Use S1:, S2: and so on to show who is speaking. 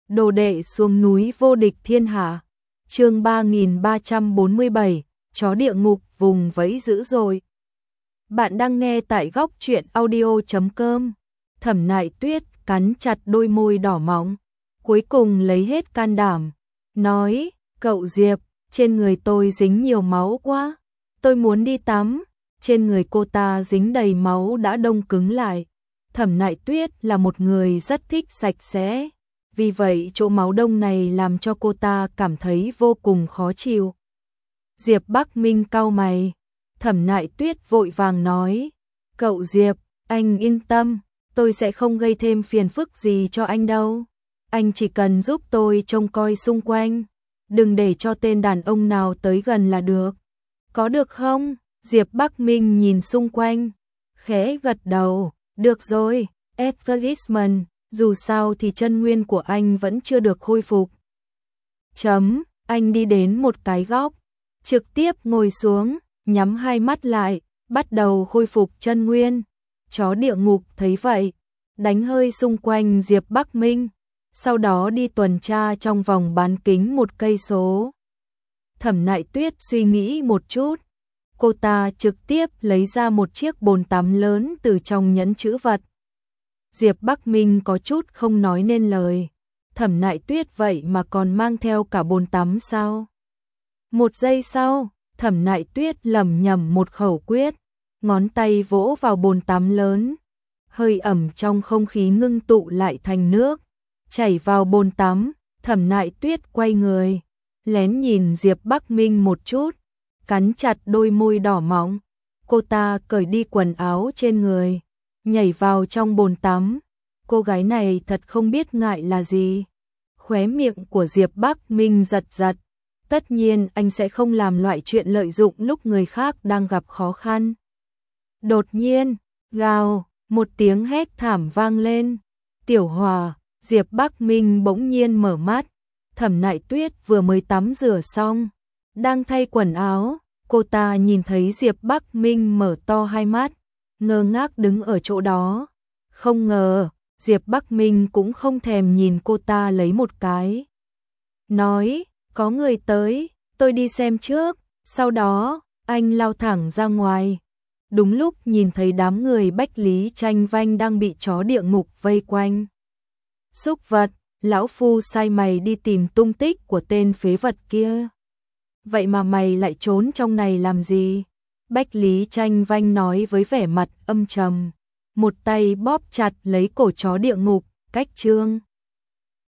S1: Đồ đệ xuống núi vô địch thiên hạ. Chương 3347, chó địa ngục vùng vẫy dữ dội. Bạn đang nghe tại góc truyện audio.com. Thẩm Nại Tuyết cắn chặt đôi môi đỏ mọng, cuối cùng lấy hết can đảm, nói: "Cậu Diệp, trên người tôi dính nhiều máu quá, tôi muốn đi tắm." Trên người cô ta dính đầy máu đã đông cứng lại. Thẩm Nại Tuyết là một người rất thích sạch sẽ, vì vậy chỗ máu đông này làm cho cô ta cảm thấy vô cùng khó chịu. Diệp Bắc Minh cau mày. Thẩm Nại Tuyết vội vàng nói: "Cậu Diệp, anh yên tâm, tôi sẽ không gây thêm phiền phức gì cho anh đâu. Anh chỉ cần giúp tôi trông coi xung quanh, đừng để cho tên đàn ông nào tới gần là được. Có được không?" Diệp Bắc Minh nhìn xung quanh, khẽ gật đầu. "Được rồi, Advertisement, dù sao thì chân nguyên của anh vẫn chưa được khôi phục." Anh đi đến một cái góc, trực tiếp ngồi xuống, nhắm hai mắt lại, bắt đầu khôi phục chân nguyên. Chó địa ngục thấy vậy, đánh hơi xung quanh Diệp Bắc Minh, sau đó đi tuần tra trong vòng bán kính 1 cây số. Thẩm Nại Tuyết suy nghĩ một chút, cô ta trực tiếp lấy ra một chiếc bồn tắm lớn từ trong nhẫn trữ vật. Diệp Bắc Minh có chút không nói nên lời. Thẩm Nại Tuyết vậy mà còn mang theo cả bồn tắm sao? Một giây sau, Thẩm Nại Tuyết lẩm nhẩm một khẩu quyết, ngón tay vỗ vào bồn tắm lớn. Hơi ẩm trong không khí ngưng tụ lại thành nước, chảy vào bồn tắm. Thẩm Nại Tuyết quay người, lén nhìn Diệp Bắc Minh một chút, cắn chặt đôi môi đỏ mọng. Cô ta cởi đi quần áo trên người, nhảy vào trong bồn tắm. Cô gái này thật không biết ngại là gì. Khóe miệng của Diệp Bắc Minh giật giật. Tất nhiên anh sẽ không làm loại chuyện lợi dụng lúc người khác đang gặp khó khăn. Đột nhiên, gào, một tiếng hét thảm vang lên. "Tiểu Hòa!" Diệp Bắc Minh bỗng nhiên mở mắt. Thẩm Nại Tuyết vừa mới tắm rửa xong, đang thay quần áo. Cô ta nhìn thấy Diệp Bắc Minh mở to hai mắt, ngơ ngác đứng ở chỗ đó. Không ngờ, Diệp Bắc Minh cũng không thèm nhìn cô ta lấy một cái. Nói: "Có người tới, tôi đi xem trước." Sau đó, anh lao thẳng ra ngoài. Đúng lúc nhìn thấy đám người Bách Lý Tranh Vanh đang bị chó địa ngục vây quanh. "Súc vật, lão phu sai mày đi tìm tung tích của tên phế vật kia. Vậy mà mày lại trốn trong này làm gì?" Bách Lý Tranh Vanh nói với vẻ mặt âm trầm, một tay bóp chặt lấy cổ chó địa ngục. Cách chương